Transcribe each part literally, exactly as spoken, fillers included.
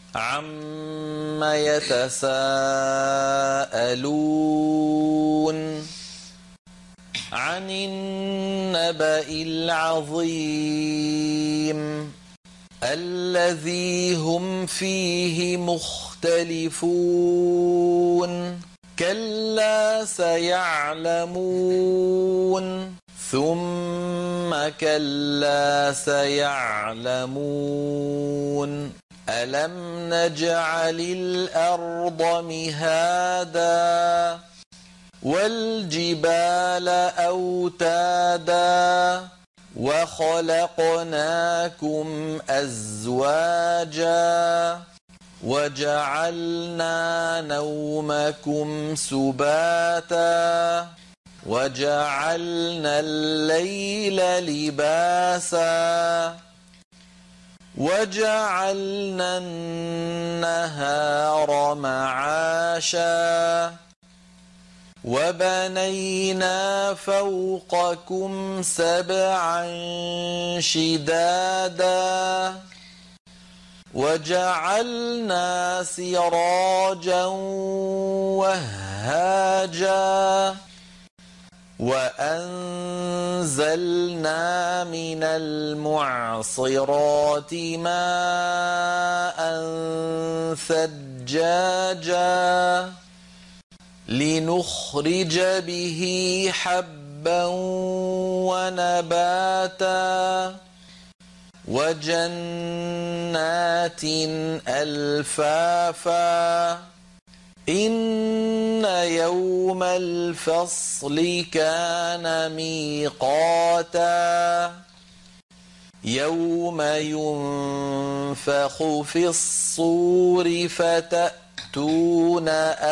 عَمَّ يَتَسَاءَلُونَ عَنِ النَّبَإِ الْعَظِيمِ الَّذِي هُمْ فِيهِ مُخْتَلِفُونَ كَلَّا سَيَعْلَمُونَ ثُمَّ كَلَّا سَيَعْلَمُونَ أَلَمْ نَجْعَلِ الْأَرْضَ مِهَادًا وَالْجِبَالَ أَوْتَادًا وَخَلَقْنَاكُمْ أَزْوَاجًا وَجَعَلْنَا نَوْمَكُمْ سُبَاتًا وَجَعَلْنَا اللَّيْلَ لِبَاسًا وَجَعَلْنَا النَّهَارَ مَعَاشًا وَبَنَيْنَا فَوْقَكُمْ سَبْعًا شِدَادًا وَجَعَلْنَا سِرَاجًا وَهَّاجًا وَأَنزَلْنَا مِنَ الْمُعْصِرَاتِ مَاءً ثَجَّاجًا لِنُخْرِجَ بِهِ حَبًّا وَنَبَاتًا وَجَنَّاتٍ أَلْفَافًا إِنَّ يَوْمَ الْفَصْلِ كَانَ مِيقَاتًا يَوْمَ يُنفَخُ فِي الصُّورِ فَتَأْتُونَ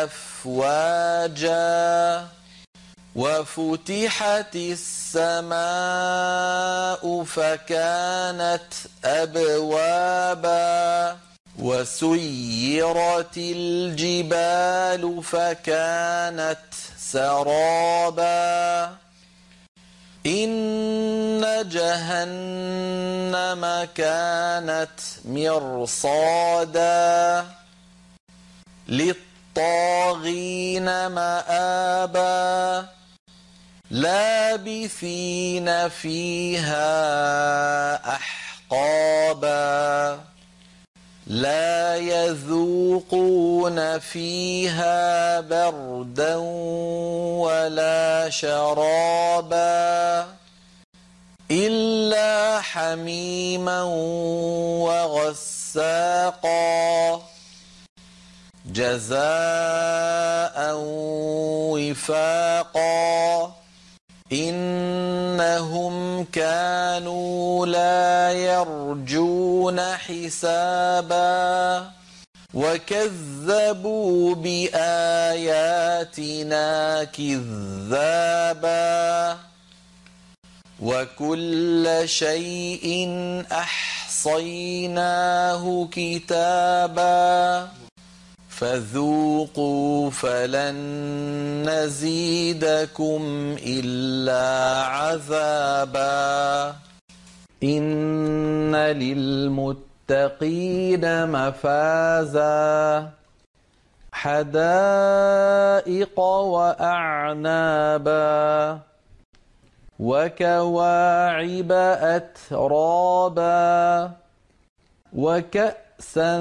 أَفْوَاجًا وَفُتِحَتِ السَّمَاءُ فَكَانَتْ أَبْوَابًا وَسُيِّرَتِ الْجِبَالُ فَكَانَتْ سَرَابًا إِنَّ جَهَنَّمَ كَانَتْ مِرْصَادًا لِلطَّاغِينَ مَآبًا لَابِثِينَ فِيهَا أَحْقَابًا لَا يَذُوقُونَ فِيهَا بَرْدًا وَلَا شَرَابًا إِلَّا حَمِيمًا وَغَسَّاقًا جَزَاءً وِفَاقًا إِنَّهُمْ كَانُوا لَا يَرْجُونَ حِسَابًا وَكَذَّبُوا بِآيَاتِنَا كِذَّابًا وَكُلَّ شَيْءٍ أَحْصَيْنَاهُ كِتَابًا فَذُوقُوا فَلَن نَّزِيدَكُمْ إِلَّا عَذَابًا إِنَّ لِلْمُتَّقِينَ مَفَازًا حَدَائِقَ وَأَعْنَابًا وَكَوَاعِبَ أَتْرَابًا وَكَأْسًا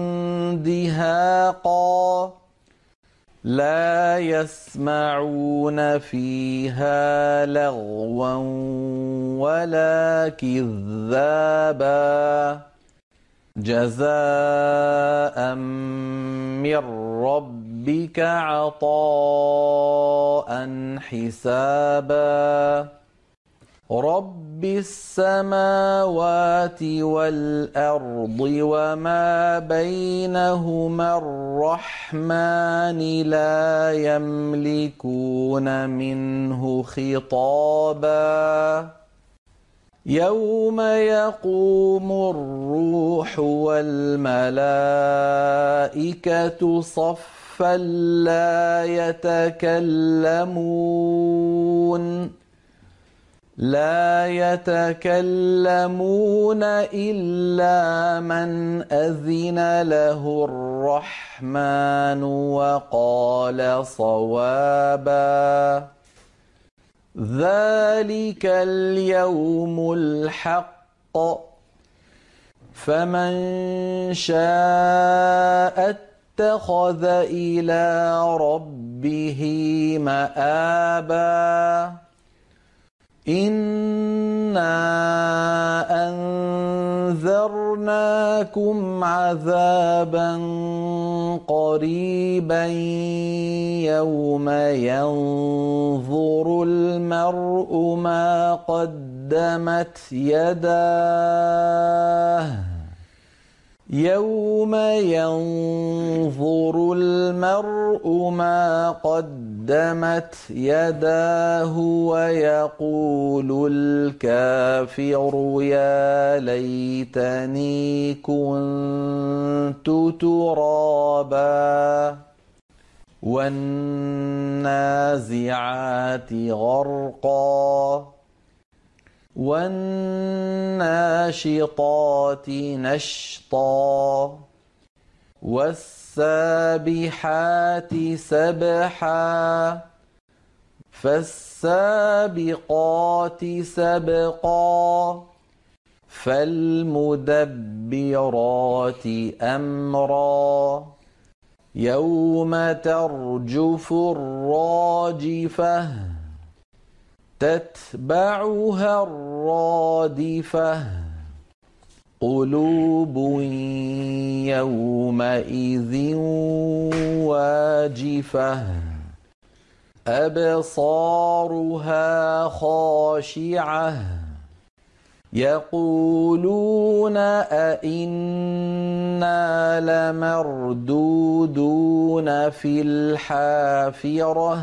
دِهَاقًا لَا يَسْمَعُونَ فِيهَا لَغْوًا وَلَا كِذَّابًا جَزَاءً مِّن رَّبِّكَ عَطَاءً حِسَابًا رَبِّ السَّمَاوَاتِ وَالْأَرْضِ وَمَا بَيْنَهُمَا الرَّحْمَنِ لَا يَمْلِكُونَ مِنْهُ خِطَابًا يَوْمَ يَقُومُ الرُّوحُ وَالْمَلَائِكَةُ صَفًّا لَّا يَتَكَلَّمُونَ لا يتكلمون إلا من أذن له الرحمن وقال صوابا ذلك اليوم الحق فمن شاء اتخذ إلى ربه مآبا إنا أنذرناكم عذابا قريبا يوم ينظر المرء ما قدمت يداه يوم ينظر المرء ما قدمت يداه ويقول الكافر يا ليتني كنت ترابا والنازعات غرقا والناشطات نشطا والسابحات سبحا فالسابقات سبقا فالمدبرات أمرا يوم ترجف الراجفة تتبعها الرادفة قلوب يومئذ واجفة أبصارها خاشعة يقولون أئنا لمردودون في الحافرة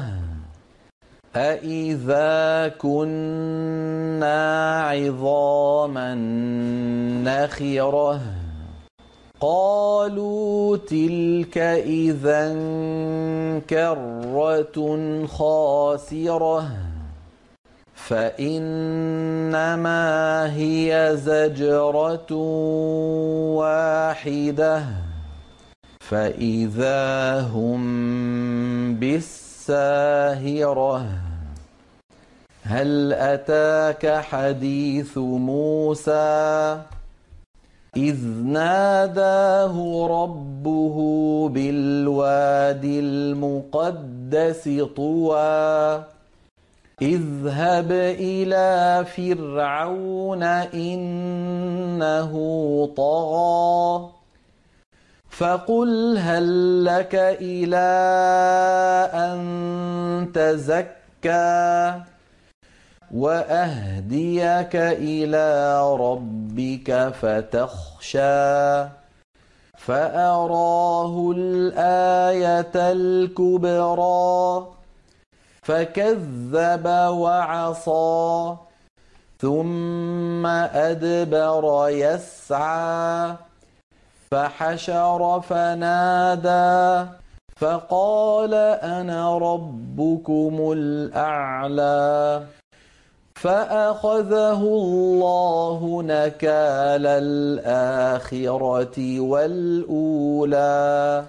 أإذا كنا عظاما نخرة قالوا تلك إذا كرة خاسرة فإنما هي زجرة واحدة فإذا هم بالساهرة هل أتاك حديث موسى إذ ناداه ربه بالواد المقدس طوى اذهب إلى فرعون إنه طغى فقل هل لك إلى أن تزكى وأهديك إلى ربك فتخشى فأراه الآية الكبرى فكذب وعصى ثم أدبر يسعى فحشر فنادى فقال أنا ربكم الأعلى فأخذه الله نكال الآخرة والأولى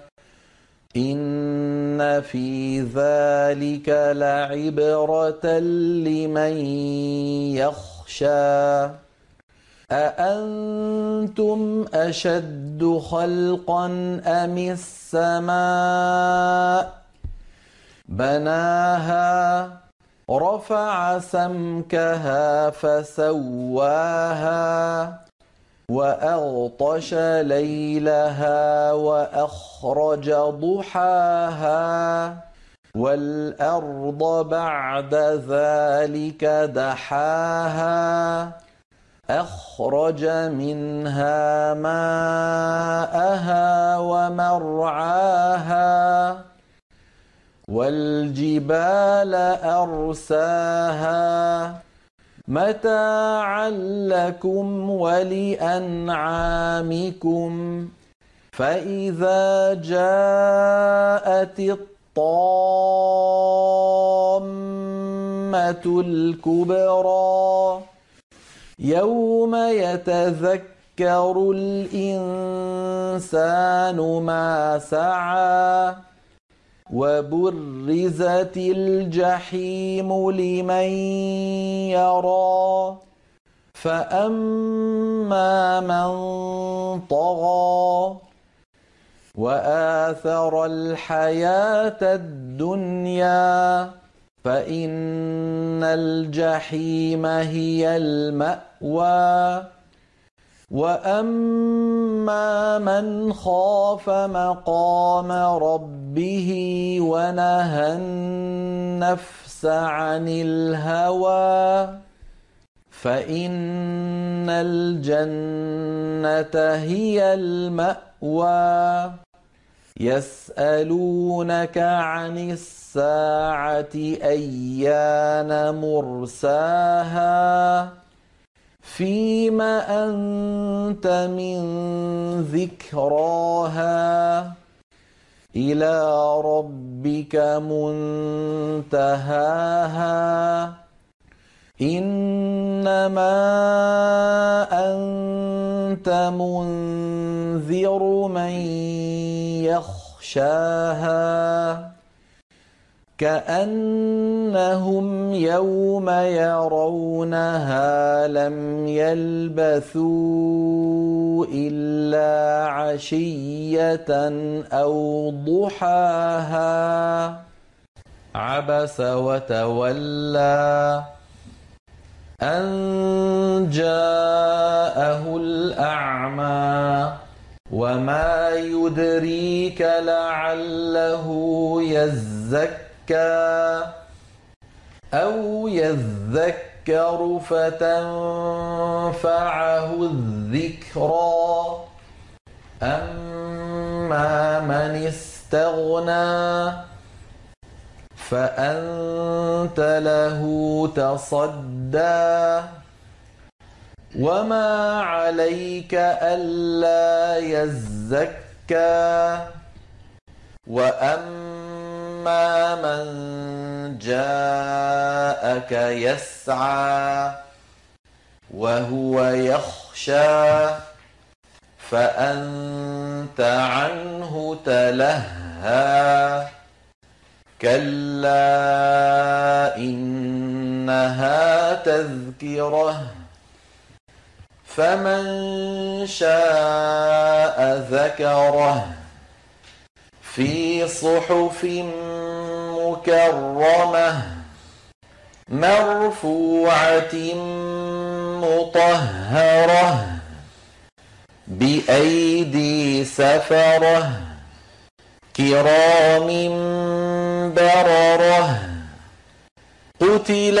إن في ذلك لعبرة لمن يخشى أأنتم أشد خلقا أم السماء بناها رفع سمكها فسواها وأغطش ليلها وأخرج ضحاها والأرض بعد ذلك دحاها أخرج منها ماءها ومرعاها والجبال أرساها متاعا لكم ولأنعامكم فإذا جاءت الطامة النعمة الكبرى يوم يتذكر الإنسان ما سعى وبرزت الجحيم لمن يرى فأما من طغى وآثر الحياة الدنيا فإن الجحيم هي المأوى وأما من خاف مقام ربه ونهى النفس عن الهوى فإن الجنة هي المأوى يسألونك عن الساعة أيان مرساها فيم أنت من ذكراها إلى ربك منتهاها إنما أنت منذر من يخشاها كأنهم يوم يرونها لم يلبثوا إلا عشية أو ضحاها عبس وتولى أن جاءه الأعمى وما يدريك لعله يزكى أو يذكر فتنفعه الذكرى أما من استغنى فأنت له تصدى وما عليك ألا يزكى وأما من جاءك يسعى وهو يخشى فأنت عنه تلهى كلا إنها تذكرة فمن شاء ذكره في صحف مكرمة مرفوعة مطهرة بأيدي سفرة كرام بررة قتل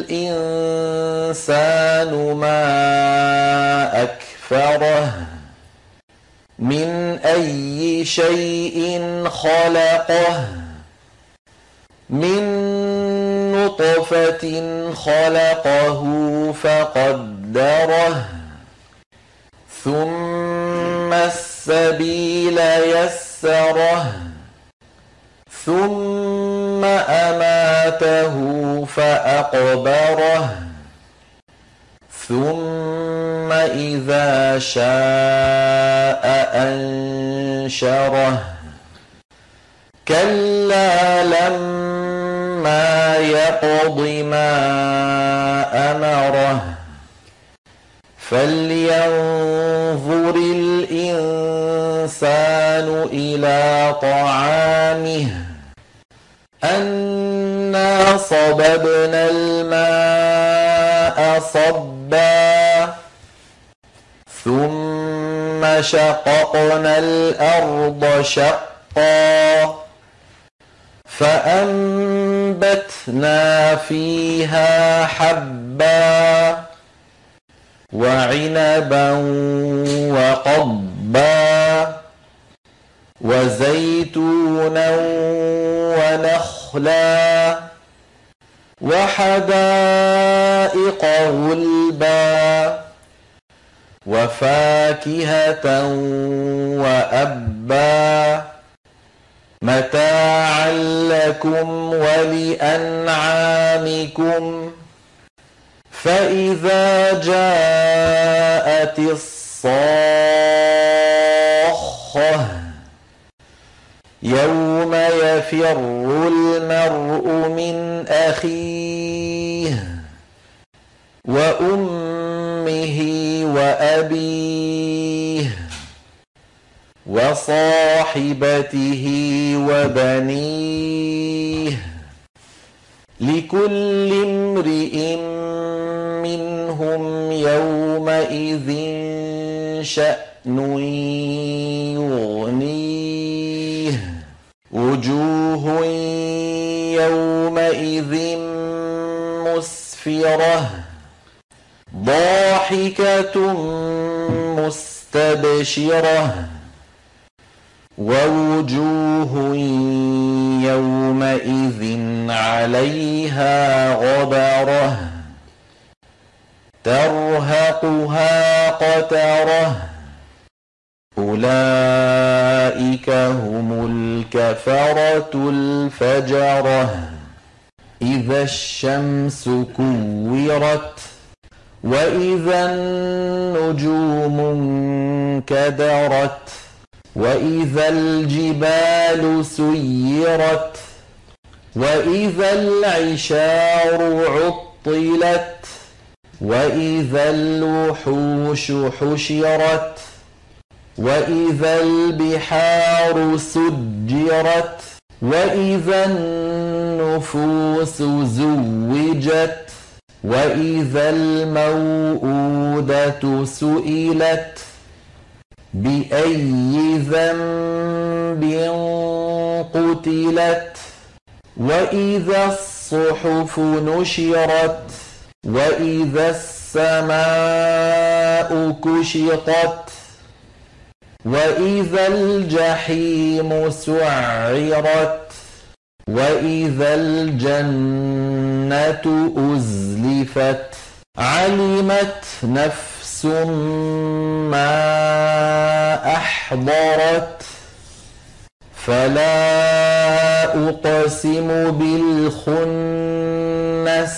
الإنسان ما أكفره من أي شيء خلقه من نطفة خلقه فقدره ثم السبيل يسره ثم أماته فأقبره ثم إذا شاء أنشره كلا لما يقض ما أمره فلينظر الإنسان إلى طعامه أنا صببنا الماء صبا ثم شققنا الأرض شقا فأنبتنا فيها حبا وعنبا وقضبا وزيتونا ونخلا وحدائق غلبا وفاكهة وأبا متاعا لكم ولأنعامكم. فإذا جاءت الصاخة يوم يفر المرء من أخيه وأمه وأبيه وصاحبته وبنيه لكل امرئ منهم يومئذ شأن يغنيه وجوه يومئذ مسفرة ضاحكة مستبشرة ووجوه يومئذ عليها غبرة ترهقها قترة أولئك هم الكفرة الفجرة إذا الشمس كورت وإذا النجوم انكدرت وإذا الجبال سيرت وإذا العشار عطلت وإذا الوحوش حشرت وإذا البحار سجرت وإذا النفوس زوجت وإذا الموءودة سئلت بأي ذنب قتلت وإذا الصحف نشرت وإذا السماء كشطت وإذا الجحيم سعرت وإذا الجنة أزلفت علمت نفس ما أحضرت فلا أقسم بالخنس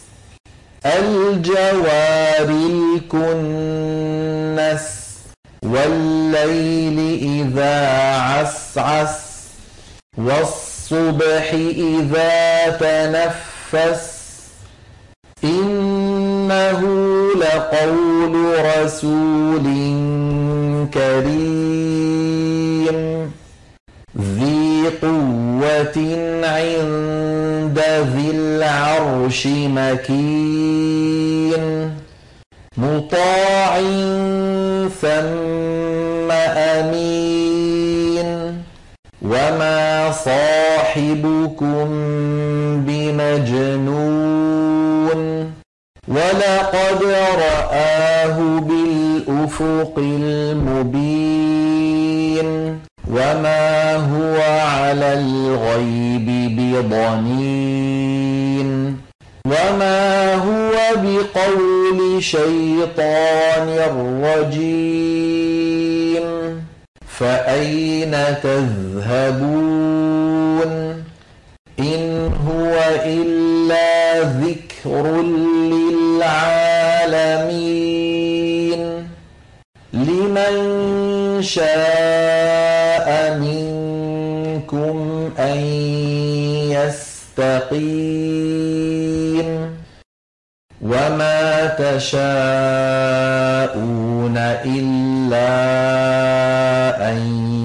الجوار الكنس والليل إذا عسعس والصبح إذا تنفس إنه لقول رسول كريم ذي قوة عند ذي العرش مكين مطاع ثم أمين وما صاحبكم بمجنون ولقد رآه بالأفق المبين وما هو على الغيب بضنين وما هو بقول شيطان رجيم فأين تذهبون إن هو إلا ذكر للعالمين لمن شاء منكم أن يستقيم وما تشاءون إلا أن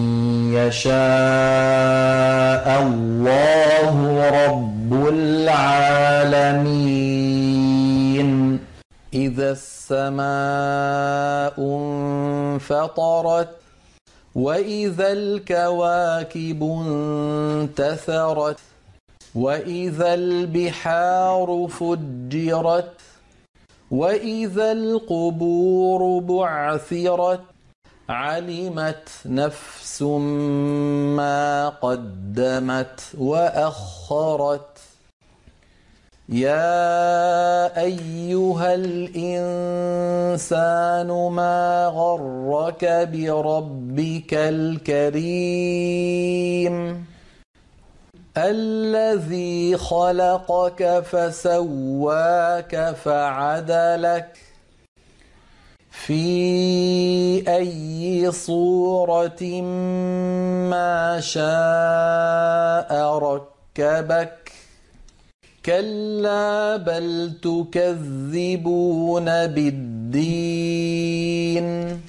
يشاء الله رب العالمين إذا السماء انفطرت وإذا الكواكب انتثرت وإذا البحار فجرت وإذا القبور بعثرت علمت نفس ما قدمت وأخرت يا أيها الإنسان ما غرك بربك الكريم الذي خلقك فسواك فعدلك في أي صورة ما شاء ركبك كلا بل تكذبون بالدين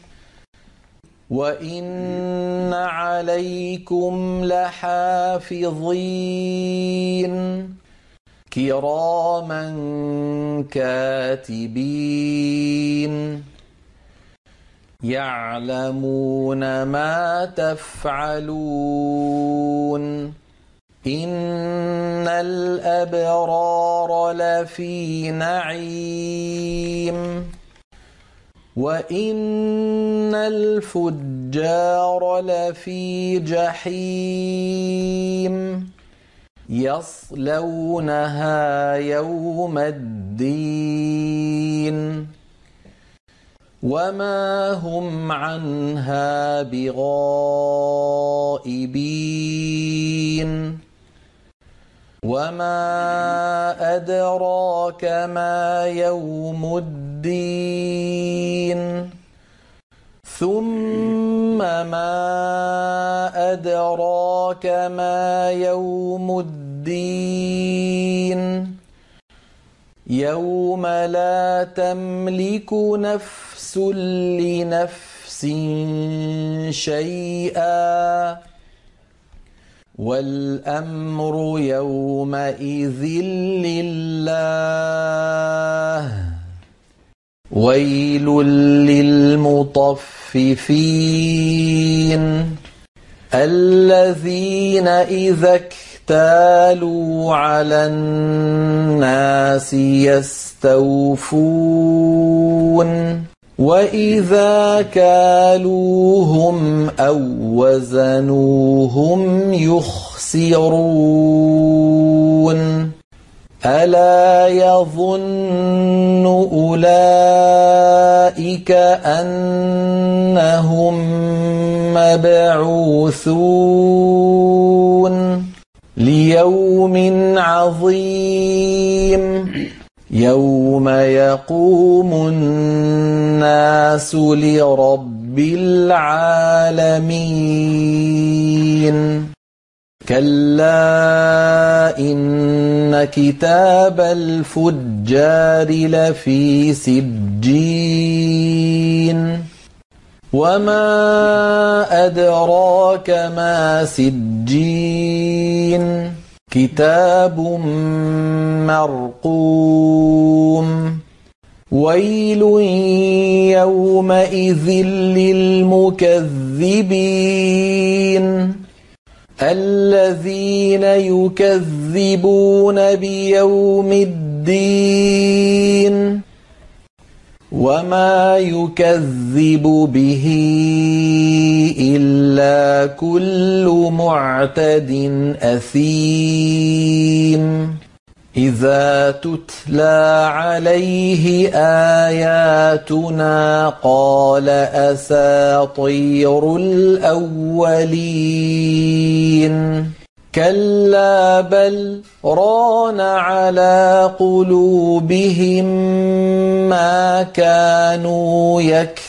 وإن عليكم لحافظين كراما كاتبين يعلمون ما تفعلون إن الأبرار لفي نعيم وإن الفجار لفي جحيم يصلونها يوم الدين وما هم عنها بغائبين وما أدراك ما يوم الدين ثم ما أدراك ما يوم الدين يوم لا تملك نفس لنفس شيئا والأمر يومئذ لله ويل للمطففين الذين إذا اكتالوا على الناس يستوفون وإذا كالوهم أو وزنوهم يخسرون ألا يظن أولئك أنهم مبعوثون ليوم عظيم يوم يقوم الناس لرب العالمين كلا إن كتاب الفجار لفي سجين وما أدراك ما سجين كتاب مرقوم ويل يومئذ للمكذبين الذين يكذبون بيوم الدين وما يكذب به إلا كل معتد أثيم إذا تتلى عليه آياتنا قال أساطير الأولين كلا بل ران على قلوبهم ما كانوا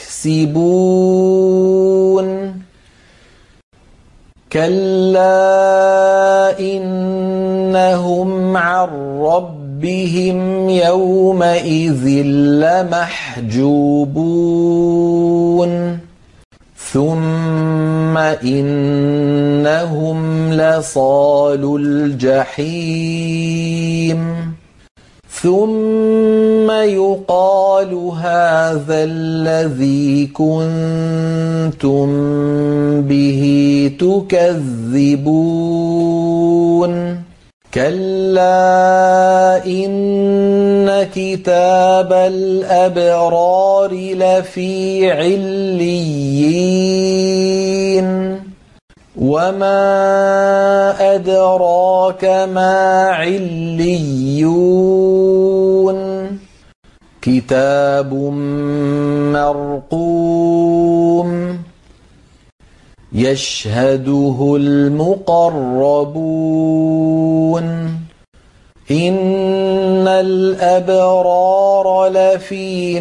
يكسبون كلا إنهم عن ربهم يومئذ لمحجوبون ثم إنهم لصالو الجحيم ثم يقال هذا الذي كنتم به تكذبون كلا إن كتاب الأبرار لفي عليين وما أدراك ما عليون كتاب مرقوم يشهده المقربون إن الأبرار لفي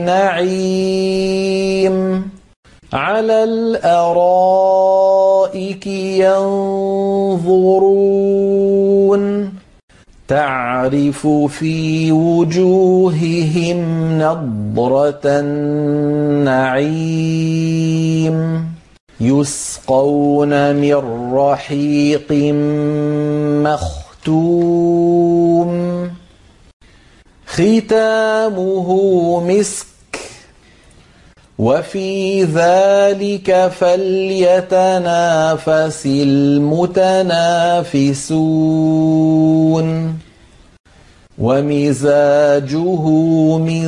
نعيم على الأرائك ينظرون تعرف في وجوههم نضرة النعيم يسقون من رحيق مختوم ختامه مسك وفي ذلك فليتنافس المتنافسون ومزاجه من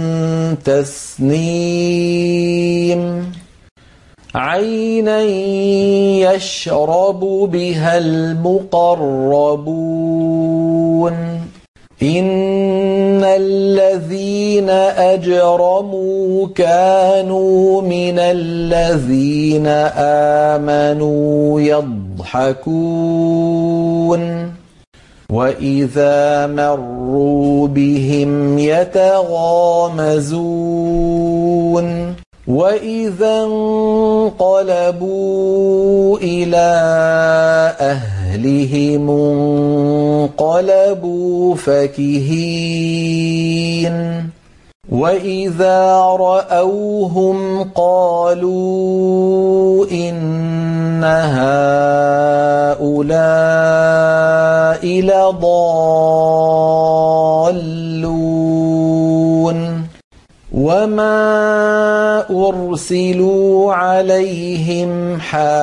تسنيم عينا يشرب بها المقربون إن الذين أجرموا كانوا من الذين آمنوا يضحكون وإذا مروا بهم يتغامزون وإذا انقلبوا إلى أهلهم انقلبوا فكهين وإذا رأوهم قالوا إن هؤلاء لضالون وما أرسلوا عليهم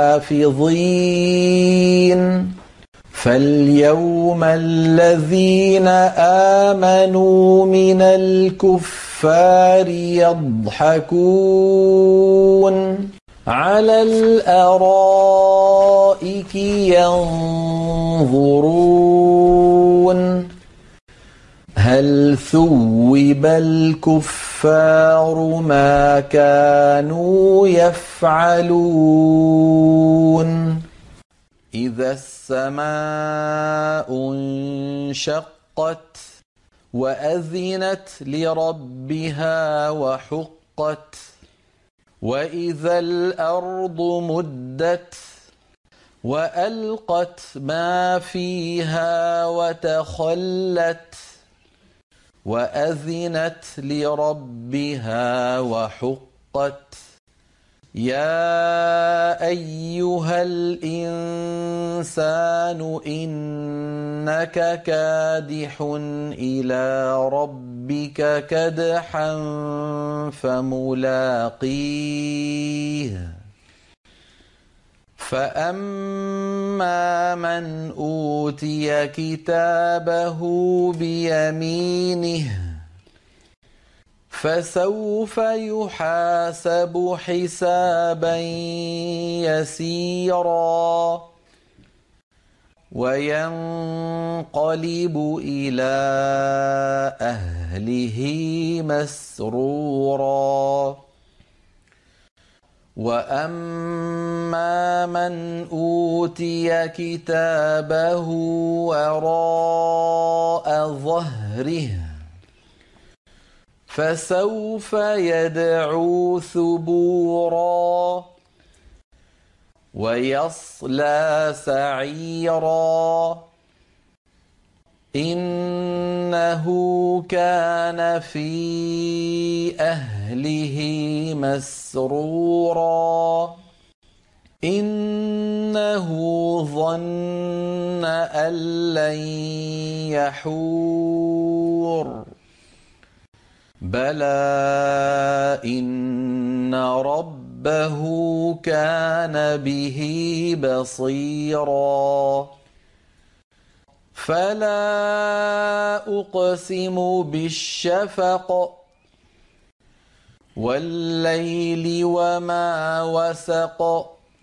حافظين فاليوم الذين آمنوا من الكفار يضحكون على الأرائك ينظرون هل ثوب الكفار ما كانوا يفعلون إذا السماء انشقت وأذنت لربها وحقت وإذا الأرض مدت وألقت ما فيها وتخلت وأذنت لربها وحقت يا أيها الإنسان إنك كادح إلى ربك كدحا فملاقيه فأما من أوتي كتابه بيمينه فسوف يحاسب حسابا يسيرا وينقلب إلى أهله مسرورا وأما من أوتي كتابه وراء ظهره فسوف يدعو ثبورا ويصلى سعيرا إنه كان في أهله مسرورا إنه ظن أن لن يحور بلى إن ربه كان به بصيرا فلا أقسم بالشفق والليل وما وسق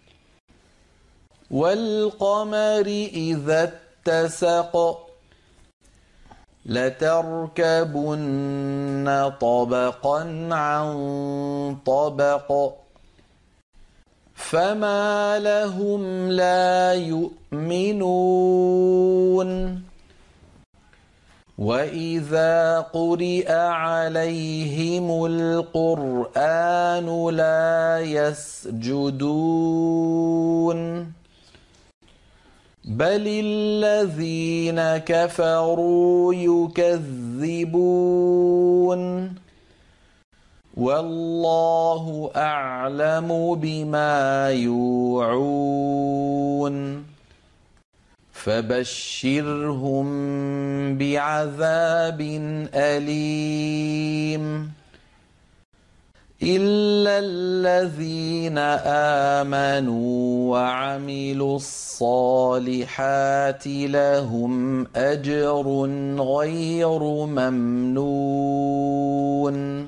والقمر إذا اتسق لتركبن طبقا عن طبق فما لهم لا يؤمنون وإذا قرئ عليهم القرآن لا يسجدون بل الذين كفروا يكذبون والله أعلم بما يوعون فبشرهم بعذاب أليم إلا الذين آمنوا وعملوا الصالحات لهم أجر غير ممنون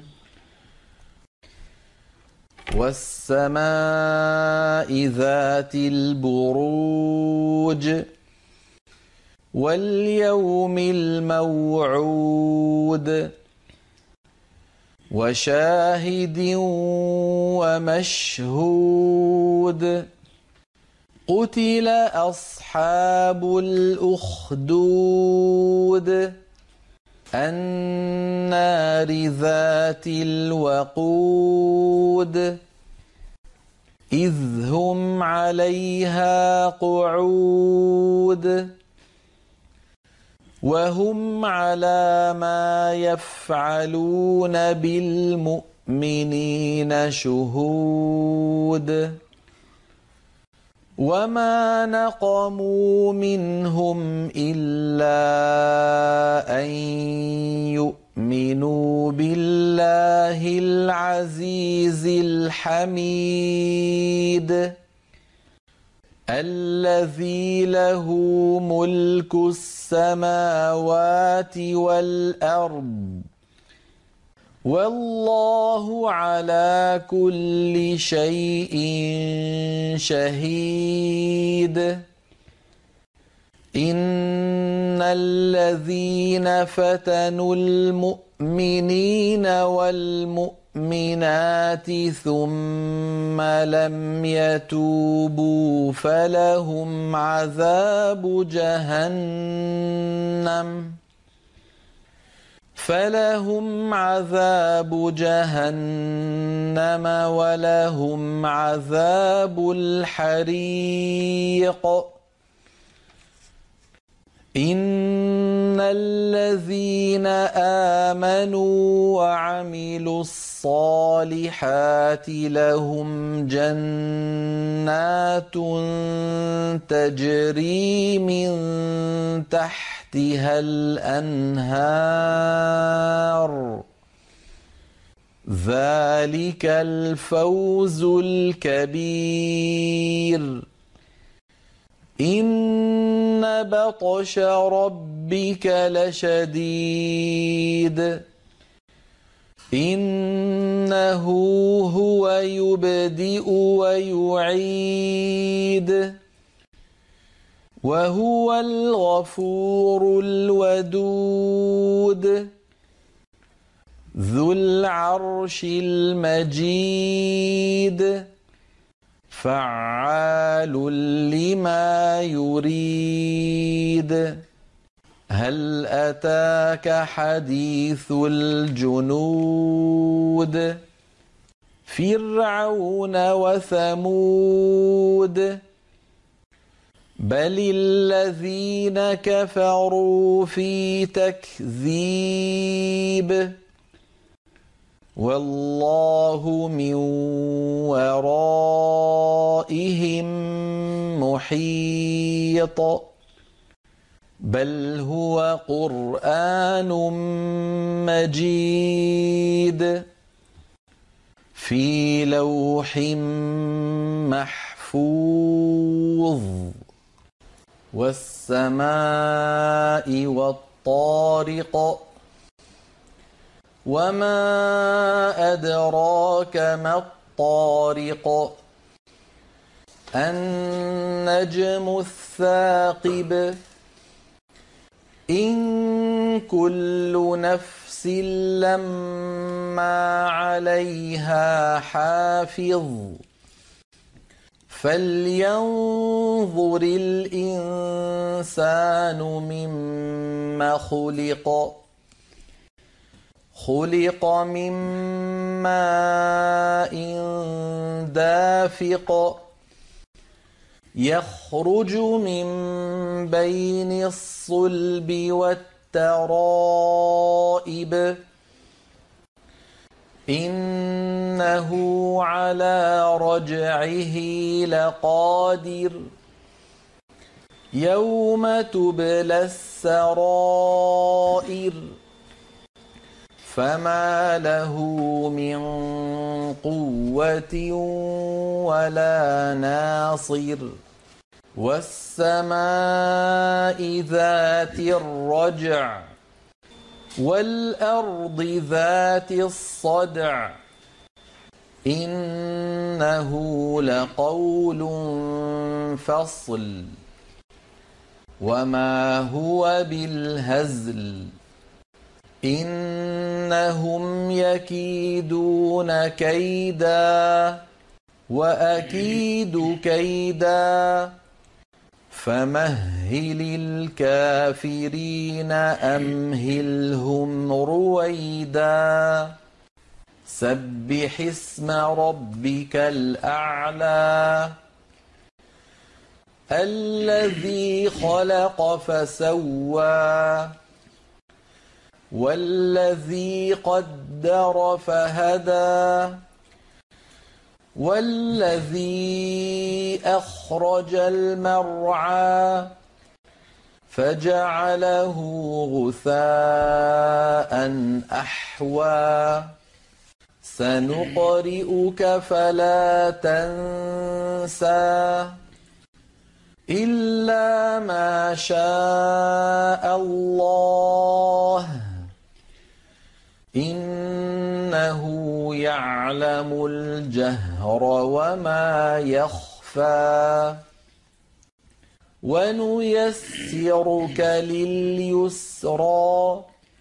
والسماء ذات البروج واليوم الموعود وشاهد ومشهود قتل أصحاب الأخدود النار ذات الوقود إذ هم عليها قعود وهم على ما يفعلون بالمؤمنين شهود وما نقموا منهم إلا أن يؤمنوا بالله العزيز الحميد الذي له ملك السماوات والأرض والله على كل شيء شهيد إن الذين فتنوا المؤمنين والمؤمنات ثم لم يتوبوا فلهم عذاب جهنم فلهم عذاب جهنم ولهم عذاب الحريق إن الذين آمنوا وعملوا الصالحات لهم جنات تجري من تحتها الأنهار ذلك الفوز الكبير إن بطش ربك لشديد إنه هو يبدئ ويعيد وهو الغفور الودود ذو العرش المجيد فعال لما يريد هل أتاك حديث الجنود فرعون وثمود بل الذين كفروا في تكذيب والله من ورائهم محيط بل هو قرآن مجيد في لوح محفوظ والسماء والطارق وما أدراك ما الطارق النجم الثاقب إن كل نفس لما عليها حافظ فلينظر الإنسان مما خلق خلق من ماء دافق يخرج من بين الصلب والترائب إنه على رجعه لقادر يوم تبلى السرائر فما له من قوة ولا ناصر والسماء ذات الرجع والأرض ذات الصدع إنه لقول فصل وما هو بالهزل إنهم يكيدون كيدا وأكيد كيدا فمهل الكافرين أمهلهم رويدا سبح اسم ربك الأعلى الذي خلق فسوى والذي قدر فهدى والذي أخرج المرعى فجعله غثاء أحوى سنقرئك فلا تنسى إلا ما شاء الله إنه يعلم الجهر وما يخفى ونيسرك لليسرى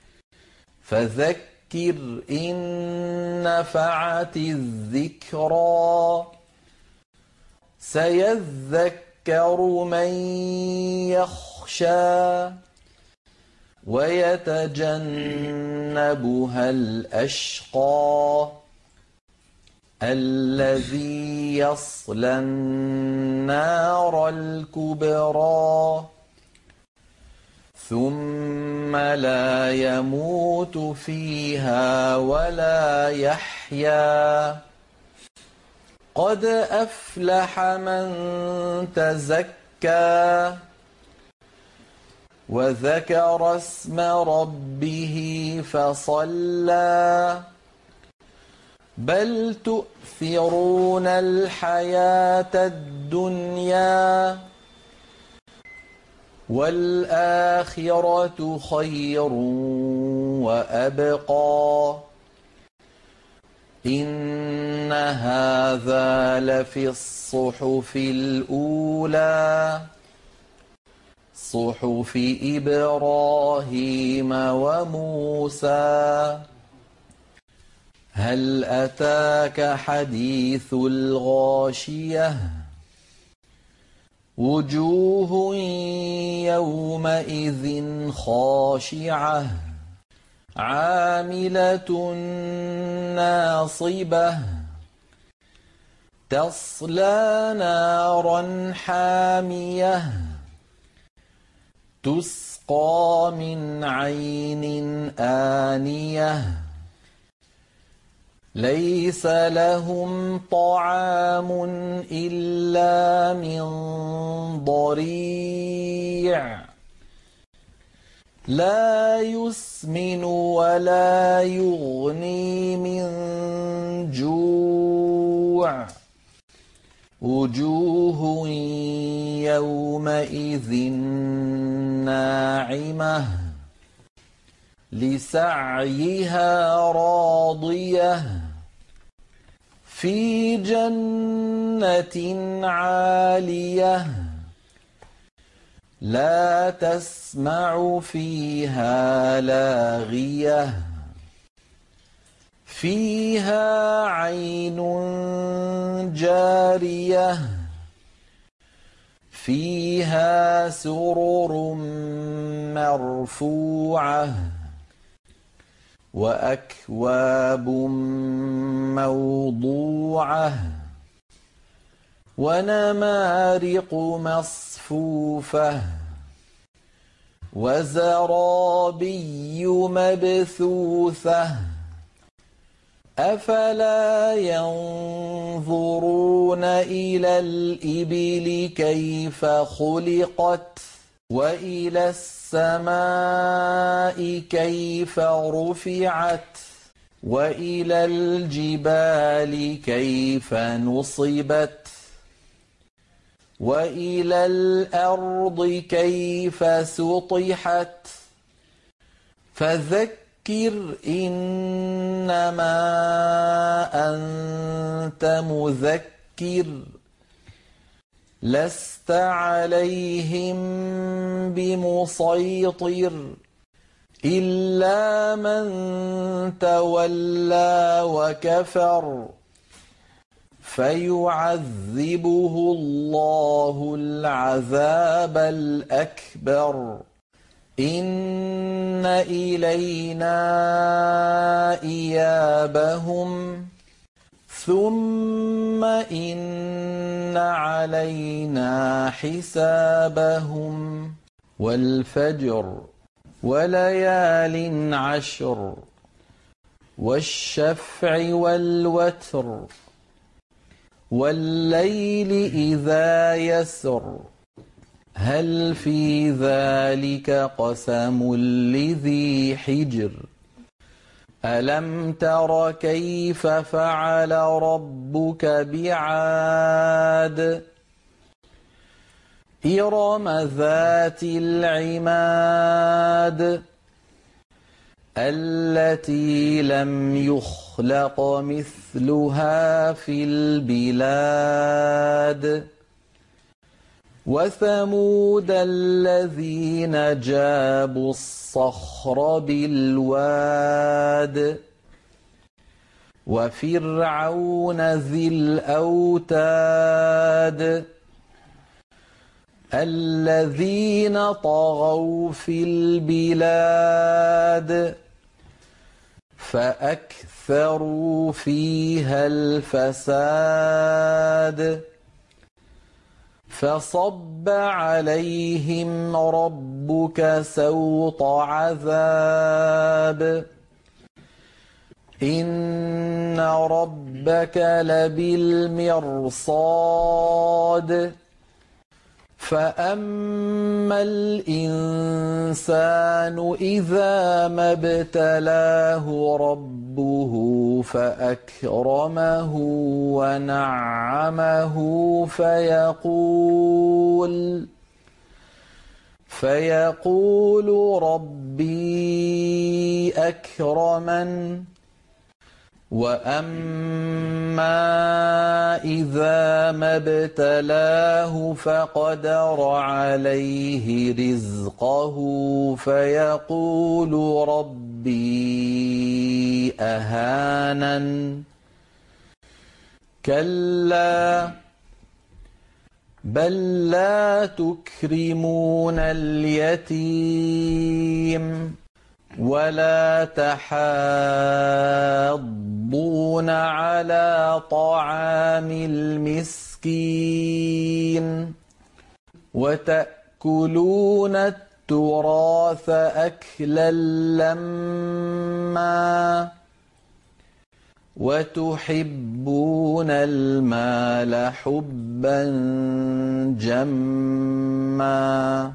فذكر إن نفعت الذكرى سيذكر من يخشى ويتجنبها الأشقى الذي يصلى النار الكبرى ثم لا يموت فيها ولا يحيا قد أفلح من تزكى وذكر اسم ربه فصلى بل تؤثرون الحياة الدنيا والآخرة خير وأبقى إن هذا لفي الصحف الأولى صحف إبراهيم وموسى هل أتاك حديث الغاشية وجوه يومئذ خاشعة عاملة ناصبة تصلى نارا حامية تسقى من عين آنية ليس لهم طعام إلا من ضريع لا يسمن ولا يغني من جوع وجوه يومئذ ناعمة لسعيها راضية في جنة عالية لا تسمع فيها لاغية فيها عين جارية فيها سرر مرفوعة وأكواب موضوعة ونمارق مصفوفة وزرابي مبثوثة أفلا ينظرون إلى الإبل كيف خلقت وإلى السماء كيف رفعت وإلى الجبال كيف نصبت وإلى الأرض كيف سطحت فذكر إنما أنت مذكر لست عليهم بمسيطر إلا من تولى وكفر فيعذبه الله العذاب الأكبر إن إلينا إيابهم ثم إن علينا حسابهم والفجر وليال عشر والشفع والوتر والليل إذا يسر هل في ذلك قسم لذي حجر ألم تر كيف فعل ربك بعاد إرم ذات العماد التي لم يخلق مثلها في البلاد وثمود الذين جابوا الصخر بالواد وفرعون ذي الأوتاد الذين طغوا في البلاد فأكثروا فيها الفساد فصب عليهم ربك سوط عذاب إن ربك لبالمرصاد فأما الإنسان إذا ما ابتلاه ربه فأكرمه ونعمه فيقول فيقول ربي أكرمن وأما إذا ما ابتلاه فقدر عليه رزقه فيقول ربي أهانن كلا بل لا تكرمون اليتيم ولا تحاضون على طعام المسكين وتأكلون التراث أكلا لما وتحبون المال حبا جما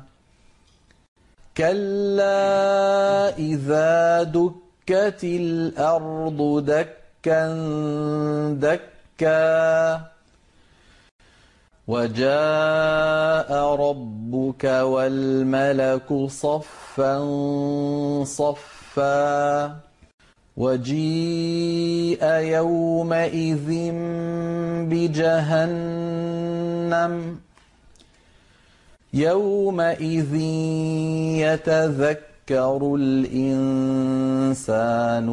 كلا إذا دكت الأرض دكا دكا وجاء ربك والملك صفا صفا وجيء يومئذ بجهنم يومئذ يتذكر الإنسان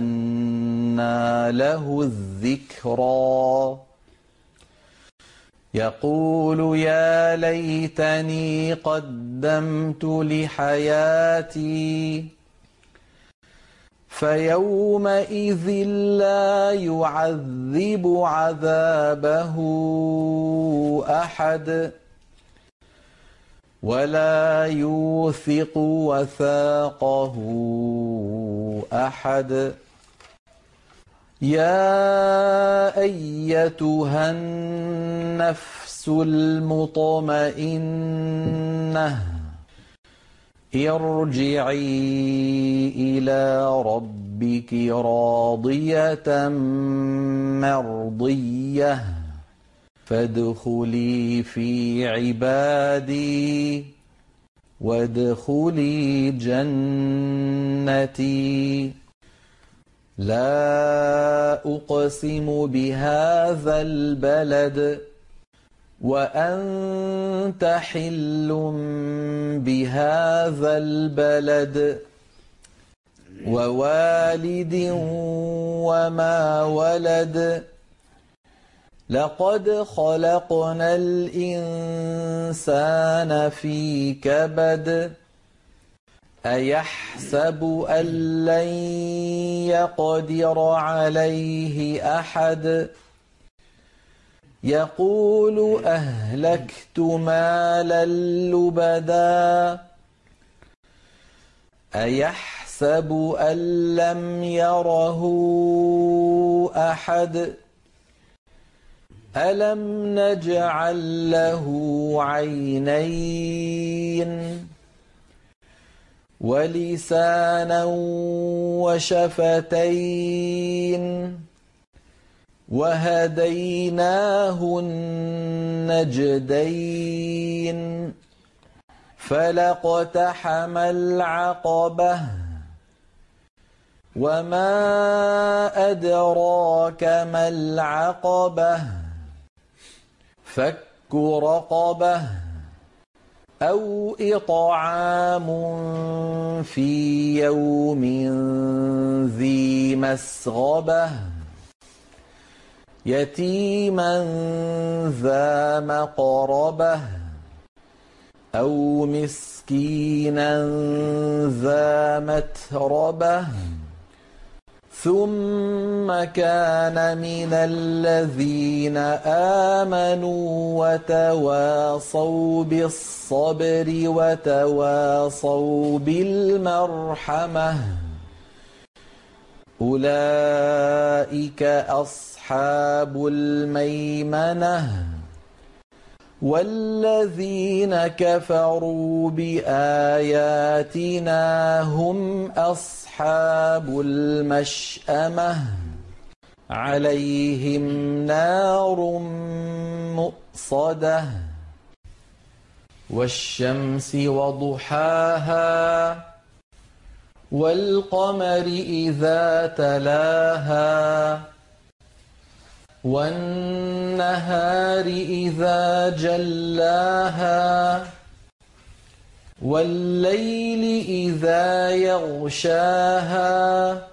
وأنى له الذكرى يقول يا ليتني قدمت لحياتي فيومئذ لا يعذب عذابه أحد ولا يوثق وثاقه أحد. يا أيتها النفس المطمئنة ارجعي إلى ربك راضية مرضية فادخلي في عبادي وادخلي جنتي. لا أقسم بهذا البلد وأنت حل بهذا البلد ووالد وما ولد لقد خلقنا الإنسان في كبد أيحسب أن لن يقدر عليه أحد يقول أهلكت مالا لبدا أيحسب أن لم يره أحد ألم نجعل له عينين ولسانا وشفتين وهديناه النجدين فلاقتحم العقبة وما أدراك ما العقبة فك رقبة أو إطعام في يوم ذي مسغبة يتيما ذا مقربة أو مسكينا ذا متربة ثم كان من الذين آمنوا وتواصوا بالصبر وتواصوا بالمرحمة أولئك أصحاب الميمنة والذين كفروا بآياتنا هم أصحاب المشأمة عليهم نار مؤصدة والشمس وضحاها والقمر إذا تلاها والنهار إذا جلاها والليل إذا يغشاها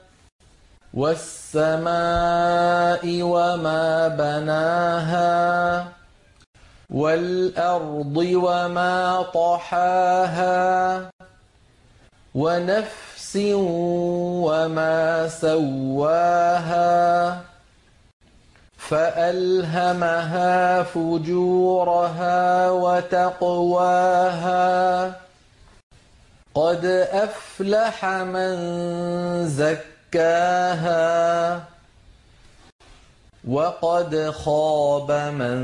والسماء وما بناها والأرض وما طحاها ونفس وما سواها فألهمها فجورها وتقواها قد أفلح من زكاها وقد خاب من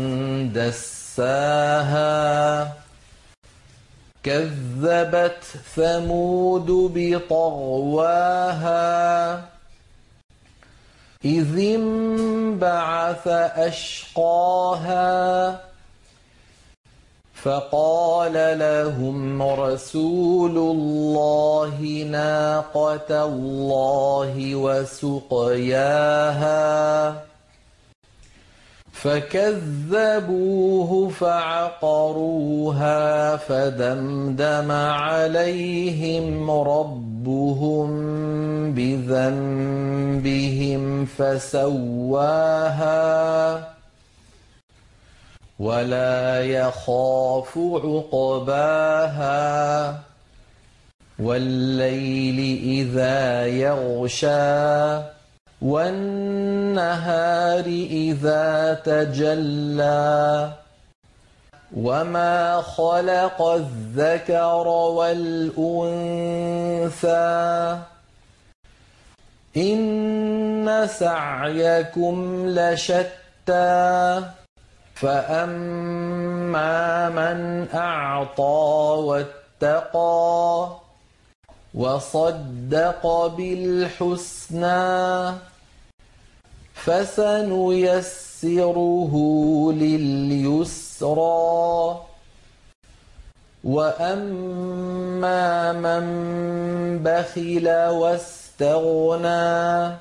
دساها كذبت ثمود بطغواها إذ انبعث أشقاها فقال لهم رسول الله ناقة الله وسقياها فكذبوه فعقروها فدمدم عليهم ربهم بذنبهم فسواها ولا يخاف عقباها والليل إذا يغشى والنهار إذا تجلى وما خلق الذكر والأنثى إن سعيكم لشتى فأما من أعطى واتقى وصدق بالحسنى فسنيسره لليسرى وأما من بخل واستغنى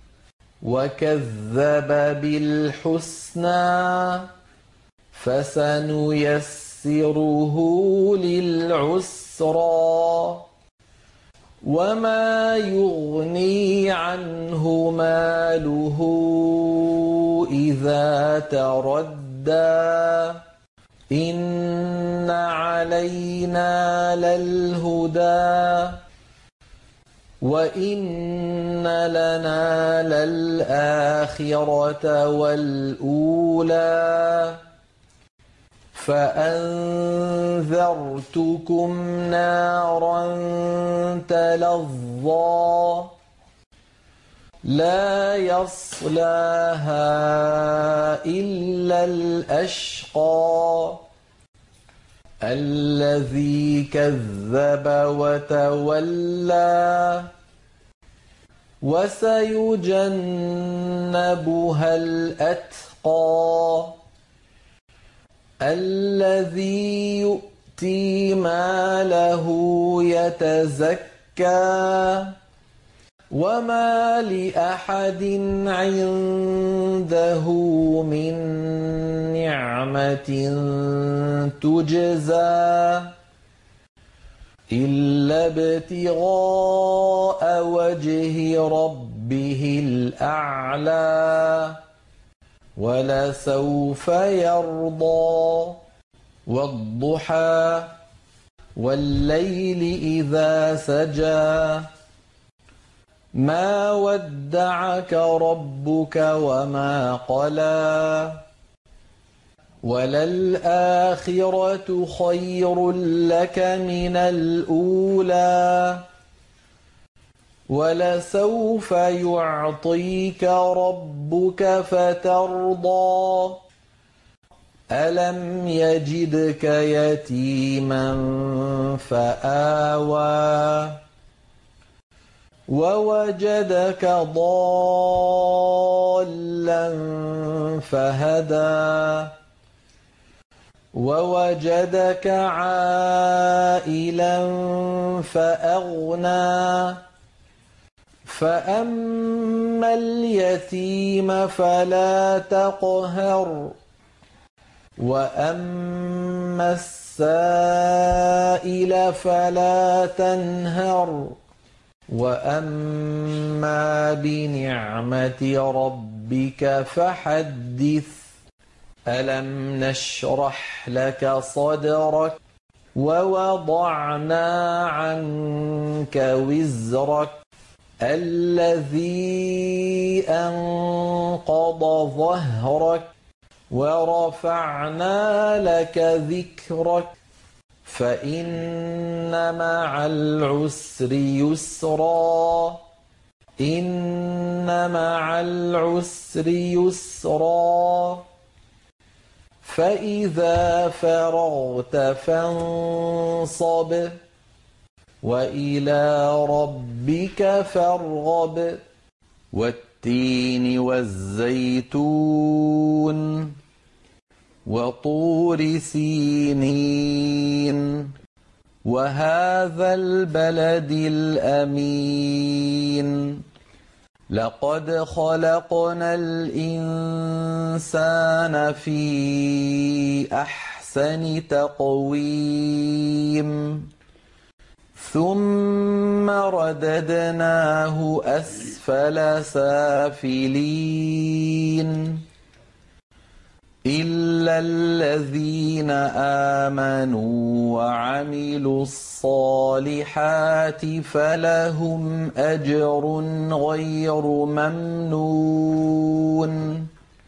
وكذب بالحسنى فسنيسره للعسرى وما يغني عنه ماله إذا تردى إن علينا للهدى وإن لنا للآخرة والأولى فأنذرتكم نارا تلظى لا يصلاها إلا الأشقى الذي كذب وتولى وسيجنبها الأتقى الذي يؤتي ماله يتزكى وما لأحد عنده من نعمة تجزى إلا ابتغاء وجه ربه الأعلى ولسوف يرضى والضحى والليل إذا سجى ما ودعك ربك وما قلى وللآخرة خير لك من الأولى ولسوف يعطيك ربك فترضى ألم يجدك يتيما فآوى ووجدك ضالا فهدى ووجدك عائلا فأغنى فأما اليتيم فلا تقهر وأما السائل فلا تنهر وأما بنعمة ربك فحدث ألم نشرح لك صدرك ووضعنا عنك وزرك الذي أنقض ظهرك ورفعنا لك ذكرك فإن مع العسر يسرا إن مع العسر يسرا فإذا فرغت فانصب وإلى ربك فارغب والتين والزيتون وطور سينين وهذا البلد الأمين لقد خلقنا الإنسان في أحسن تقويم ثم رددناه أسفل سافلين إلا إلا الذين آمنوا وعملوا الصالحات فلهم أجر غير ممنون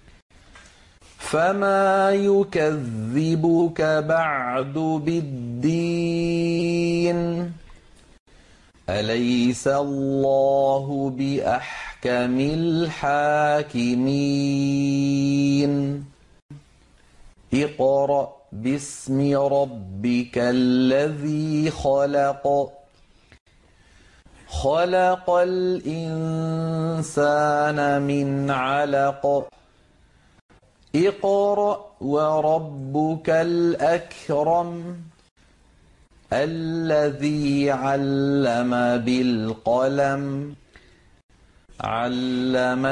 فما يكذبك بعد بالدين أليس الله بأحكم الحاكمين اقرأ باسم ربك الذي خلق خلق الإنسان من علق اقرأ وربك الأكرم الذي علم بالقلم علم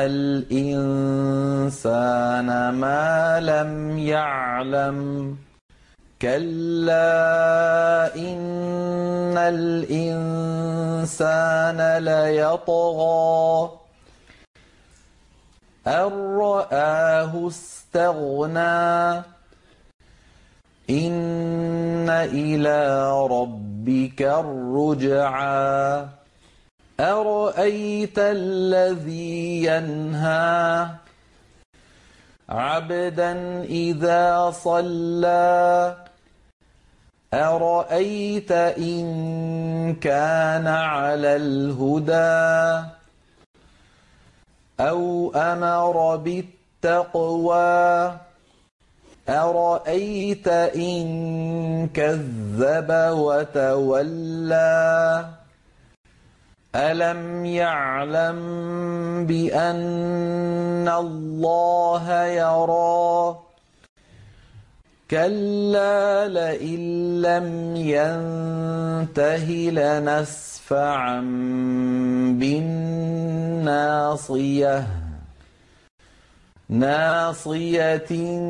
الإنسان ما لم يعلم كلا إن الإنسان ليطغى أن رآه استغنى إن إلى ربك الرجعى أرأيت الذي ينهى عبدا إذا صلى أرأيت إن كان على الهدى أو أمر بالتقوى أرأيت إن كذب وتولى ألم يعلم بأن الله يرى كلا لئن لم ينته لنسفعا بالناصية ناصية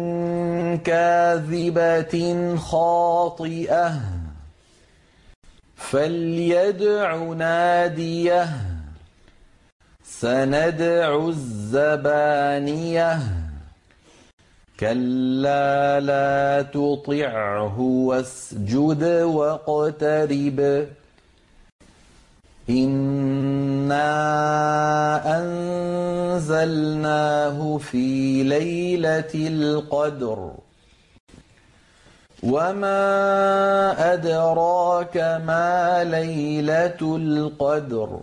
كاذبة خاطئة فليدع ناديه سندع الزبانية كلا لا تطعه واسجد واقترب إنا أنزلناه في ليلة القدر وما أدراك ما ليلة القدر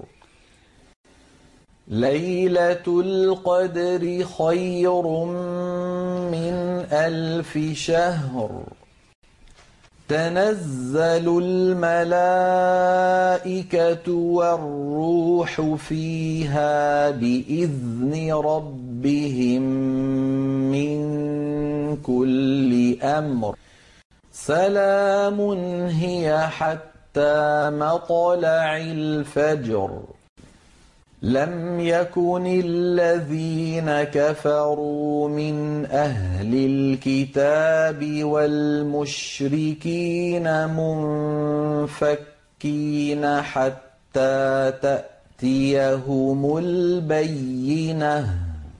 ليلة القدر خير من ألف شهر تنزل الملائكة والروح فيها بإذن ربهم من كل أمر سلام هي حتى مطلع الفجر لم يكن الذين كفروا من أهل الكتاب والمشركين منفكين حتى تأتيهم البينة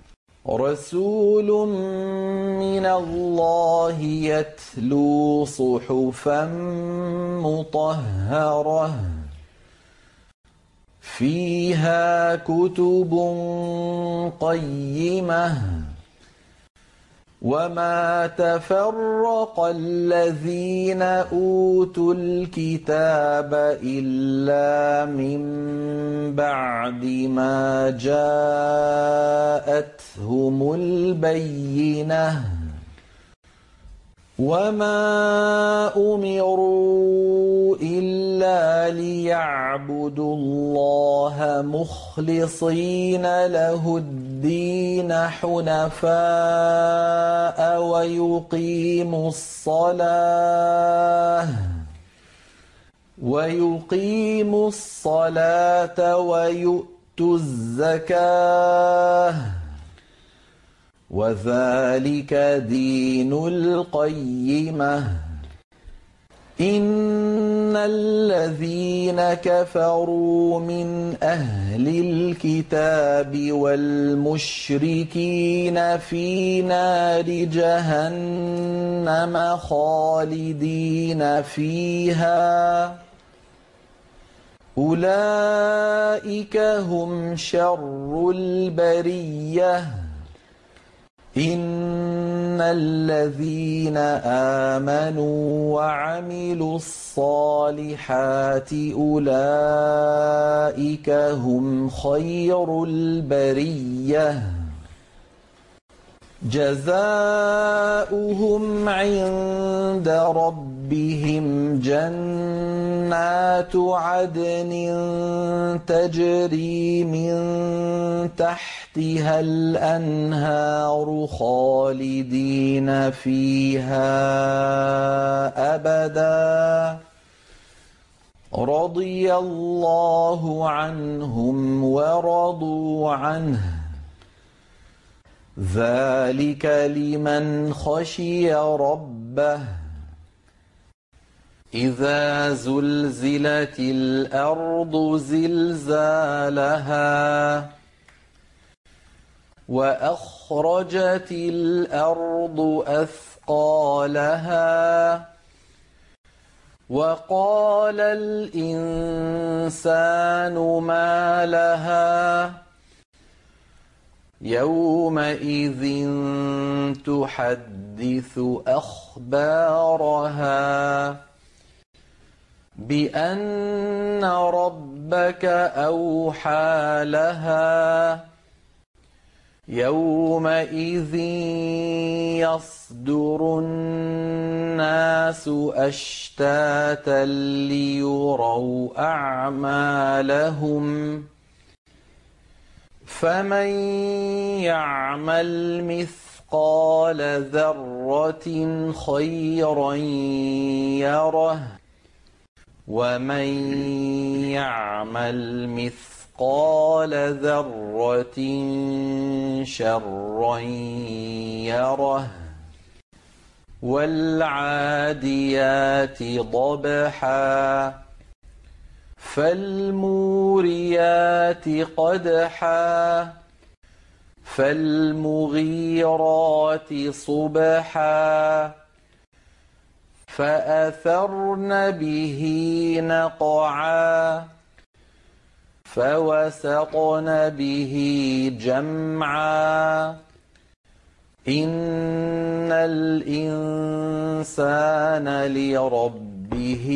رسول من الله يتلو صحفا مطهرة فيها كتب قيمة وما تفرق الذين أوتوا الكتاب إلا من بعد ما جاءتهم البينة وما أمروا إلا ليعبدوا الله مخلصين له الدين حنفاء ويقيموا الصلاة ويقيموا الصلاة ويؤتوا الزكاة وذلك دين القيمة إن الذين كفروا من أهل الكتاب والمشركين في نار جهنم خالدين فيها أولئك هم شر البرية إن الذين آمنوا وعملوا الصالحات أولئك هم خير البرية جزاؤهم عند ربهم جنات عدن تجري من تحتها الأنهار خالدين فيها أبدا رضي الله عنهم ورضوا عنه ذلك لمن خشي ربه إذا زلزلت الأرض زلزالها وأخرجت الأرض أثقالها وقال الإنسان ما لها يومئذ تحدث أخبارها بأن ربك أوحى لها يومئذ يصدر الناس أشتاتا ليروا أعمالهم فمن يعمل مثقال ذرة خيرا يره ومن يعمل مثقال ذرة شرا يره والعاديات ضبحا فالموريات قدحا فالمغيرات صبحا فأثرن به نقعا فوسطن به جمعا إن الإنسان لربه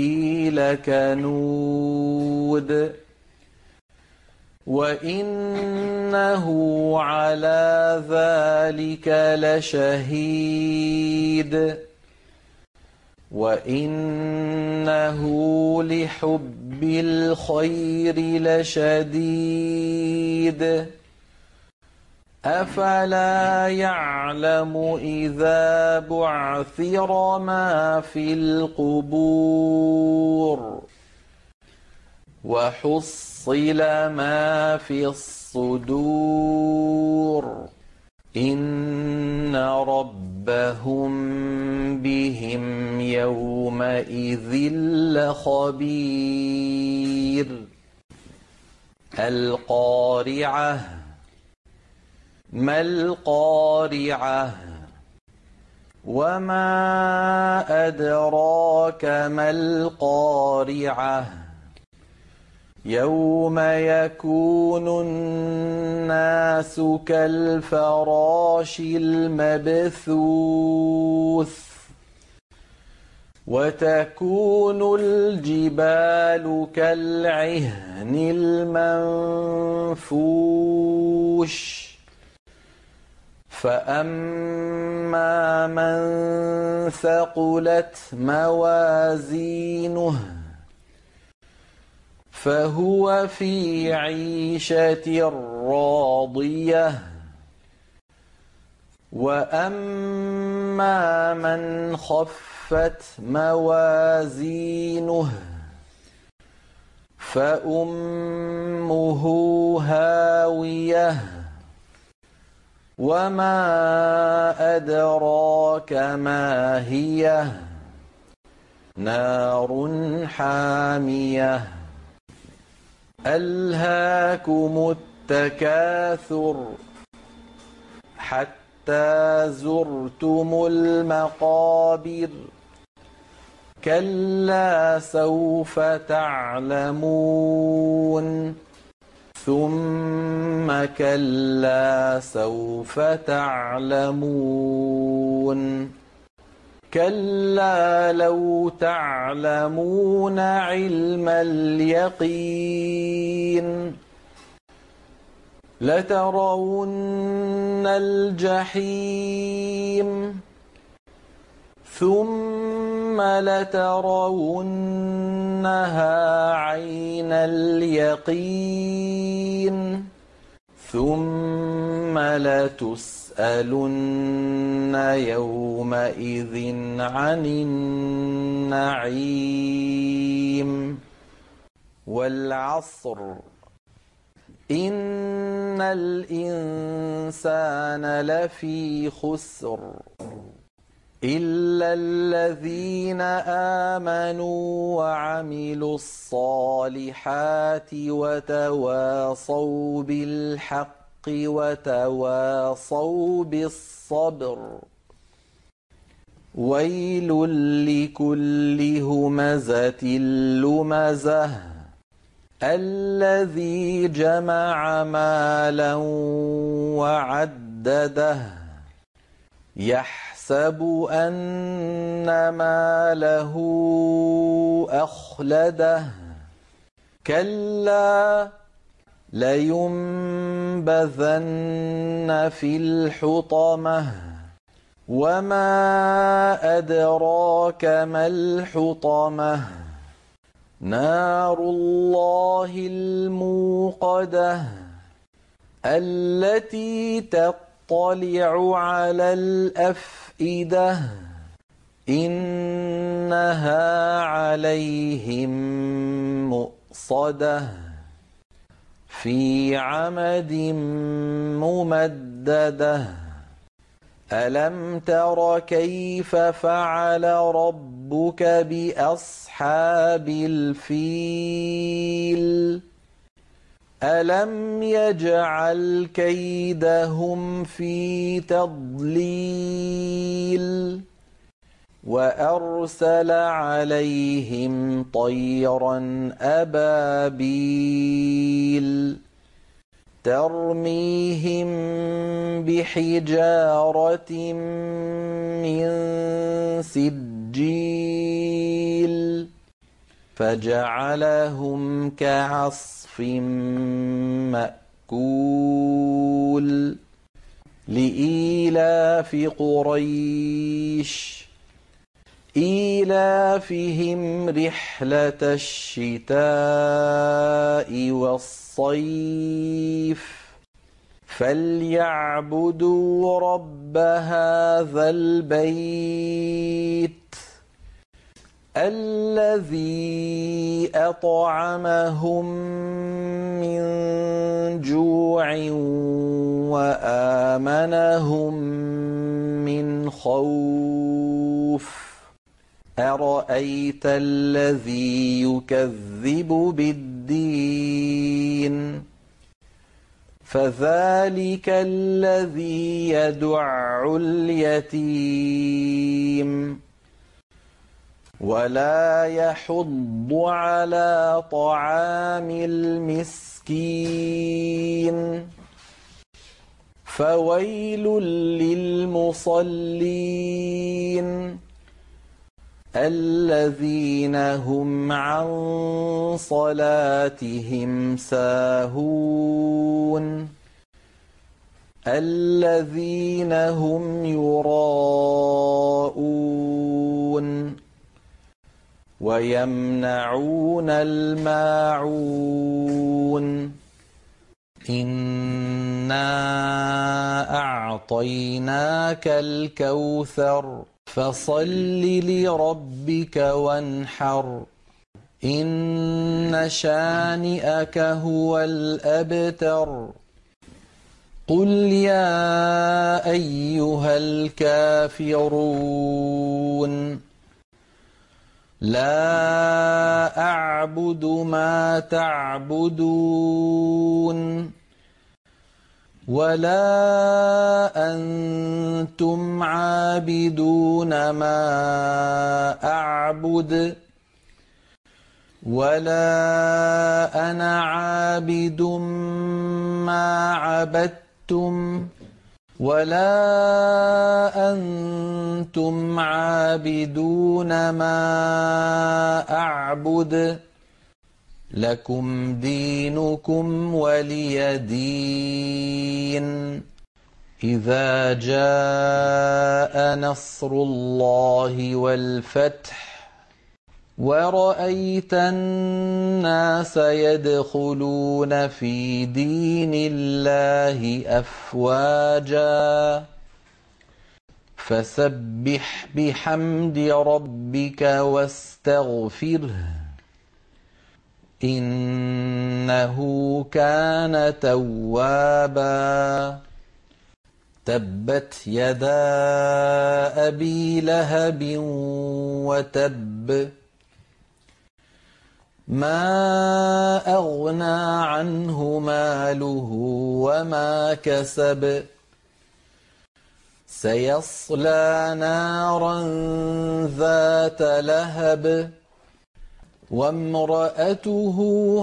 لكنود وإنه على ذلك لشهيد وإنه لحب الخير لشديد أفلا يعلم إذا بعثر ما في القبور وحصل ما في الصدور إن ربهم بهم يومئذ لخبير القارعة ما القارعة وما أدراك ما القارعة يوم يكون الناس كالفراش المبثوث وتكون الجبال كالعهن المنفوش فأما من ثقلت موازينه فهو في عيشة راضية وأما من خفت موازينه فأمه هاوية وما أدراك ما هي نار حامية ألهاكم التكاثر حتى زرتم المقابر كلا سوف تعلمون ثم كلا سوف تعلمون كلا لو تعلمون علم اليقين لترون الجحيم ثم لترونها عين اليقين ثم لتسألن يومئذ عن النعيم والعصر إن الإنسان لفي خسر إلا الذين آمنوا وعملوا الصالحات وتواصوا بالحق وتواصوا بالصبر ويل لكل همزة لمزة الذي جمع مالا وعدده يحسب أن ماله أخلده كلا لينبذن في الحطمة وما أدراك ما الحطمة نار الله الموقدة التي تطلع على الأفئدة إنها عليهم مؤصدة في عمد ممددة ألم تر كيف فعل ربك بأصحاب الفيل ألم يجعل كيدهم في تضليل وأرسل عليهم طيرا أبابيل ترميهم بحجارة من سجيل فجعلهم كعصف مأكول لإيلاف قريش إيلافهم رحلة الشتاء والصيف فليعبدوا رب هذا البيت الذي أطعمهم من جوع وآمنهم من خوف أرأيت الذي يكذب بالدين فذلك الذي يدع اليتيم ولا يحض على طعام المسكين فويل للمصلين الذين هم عن صلاتهم ساهون الذين هم يراءون ويمنعون الماعون إنا أعطيناك الكوثر فصل لربك وانحر إن شانئك هو الأبتر قل يا أيها الكافرون لا أعبد ما تعبدون ولا أنتم عابدون ما أعبد ولا أنا عابد ما عبدتم ولا أنتم عابدون ما أعبد لكم دينكم ولي دين. إذا جاء نصر الله والفتح ورأيت الناس يدخلون في دين الله أفواجا فسبح بحمد ربك واستغفره إنه كان توابا. تبت يدا أبي لهب وتب ما أغنى عنه ماله وما كسب سيصلى نارا ذات لهب وامرأته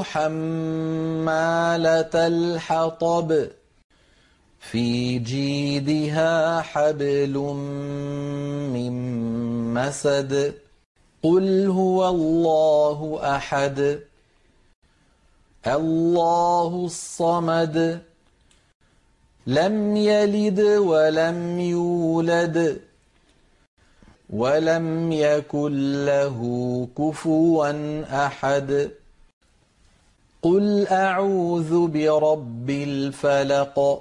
حمالة الحطب في جيدها حبل من مسد. قل هو الله أحد الله الصمد لم يلد ولم يولد ولم يكن له كفوا أحد. قل أعوذ برب الفلق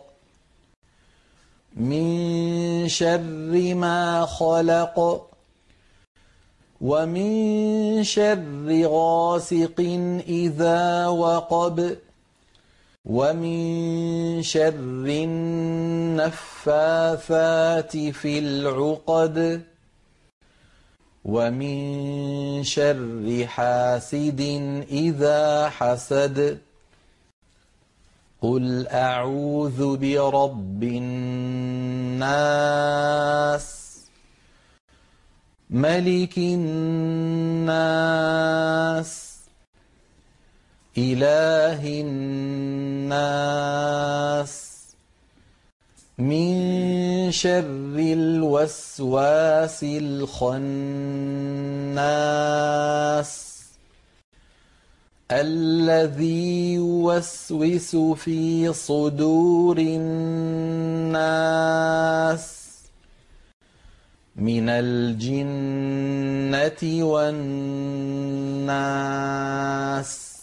من شر ما خلق ومن شر غاسق إذا وقب ومن شر النفاثات في العقد ومن شر حاسد إذا حسد. قل أعوذ برب الناس ملك الناس إله الناس من شر الوسواس الخناس الذي يوسوس في صدور الناس من الجنة والناس.